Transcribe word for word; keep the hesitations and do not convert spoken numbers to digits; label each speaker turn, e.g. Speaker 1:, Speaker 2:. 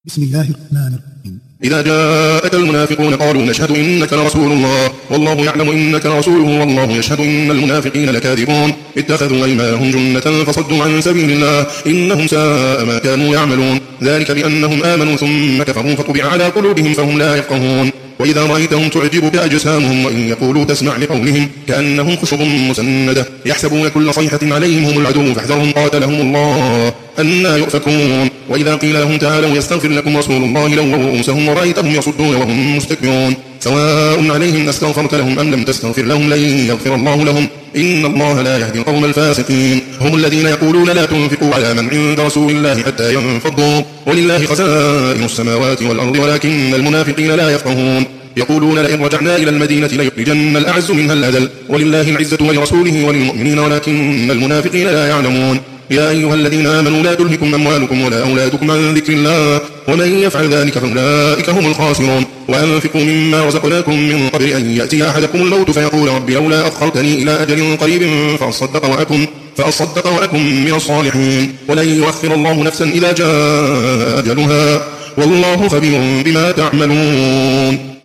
Speaker 1: بسم الله الرحمن الرحيم.
Speaker 2: إذا جاءك المنافقون قالوا نشهد إنك لرسول الله والله يعلم إنك لرسوله والله يشهد إن المنافقين لكاذبون اتخذوا أيمانهم جنة فصدوا عن سبيل الله إنهم ساء ما كانوا يعملون ذلك بأنهم آمنوا ثم كفروا فطبع على قلوبهم فهم لا يفقهون وإذا رأيتهم تعجبك أجسامهم وإن يقولوا تسمع لقولهم كأنهم خشب مسندة يحسبون كل صيحة عليهم هم العدو فاحذرهم قاتلهم الله أنى يؤفكون وإذا قيل لهم تعالوا يستغفر لكم رسول الله لووا رؤوسهم ورأيتهم يصدون وهم مستكبرون سواء عليهم أستغفرت لهم أم لم تستغفر لهم لن يغفر الله لهم إن الله لا يهدي القوم الفاسقين هم الذين يقولون لا تنفقوا على من عند رسول الله حتى ينفضوا ولله خزائن السماوات والأرض ولكن المنافقين لا يفقهون يقولون لئن رجعنا إلى المدينة ليخرجن الأعز منها الأذل ولله العزة ولرسوله وللمؤمنين ولكن المنافقين لا يعلمون يا أيها الذين آمنوا لا تلهكم أموالكم ولا أولادكم عن ذكر الله ومن يفعل ذلك فأولئك هم الخاسرون وأنفقوا مما رزقناكم من قبل أن يأتي أحدكم الموت فيقول رب لولا أخرتني إلى أجل قريب فأصدق وأكن, فأصدق وأكن من الصالحين ولن يؤخر الله نفسا إذا جاء أجلها والله خبير بما تعملون.